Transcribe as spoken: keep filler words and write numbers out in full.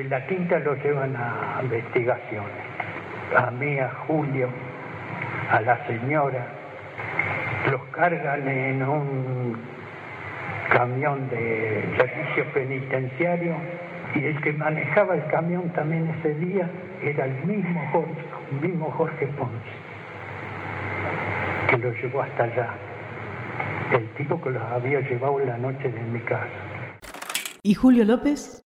de la quinta lo llevan a investigaciones. A mí, a Julio, a la señora, los cargan en un camión de servicio penitenciario y el que manejaba el camión también ese día era el mismo Jorge, el mismo Jorge Ponce, que lo llevó hasta allá, el tipo que los había llevado la noche de mi casa. ¿Y Julio López?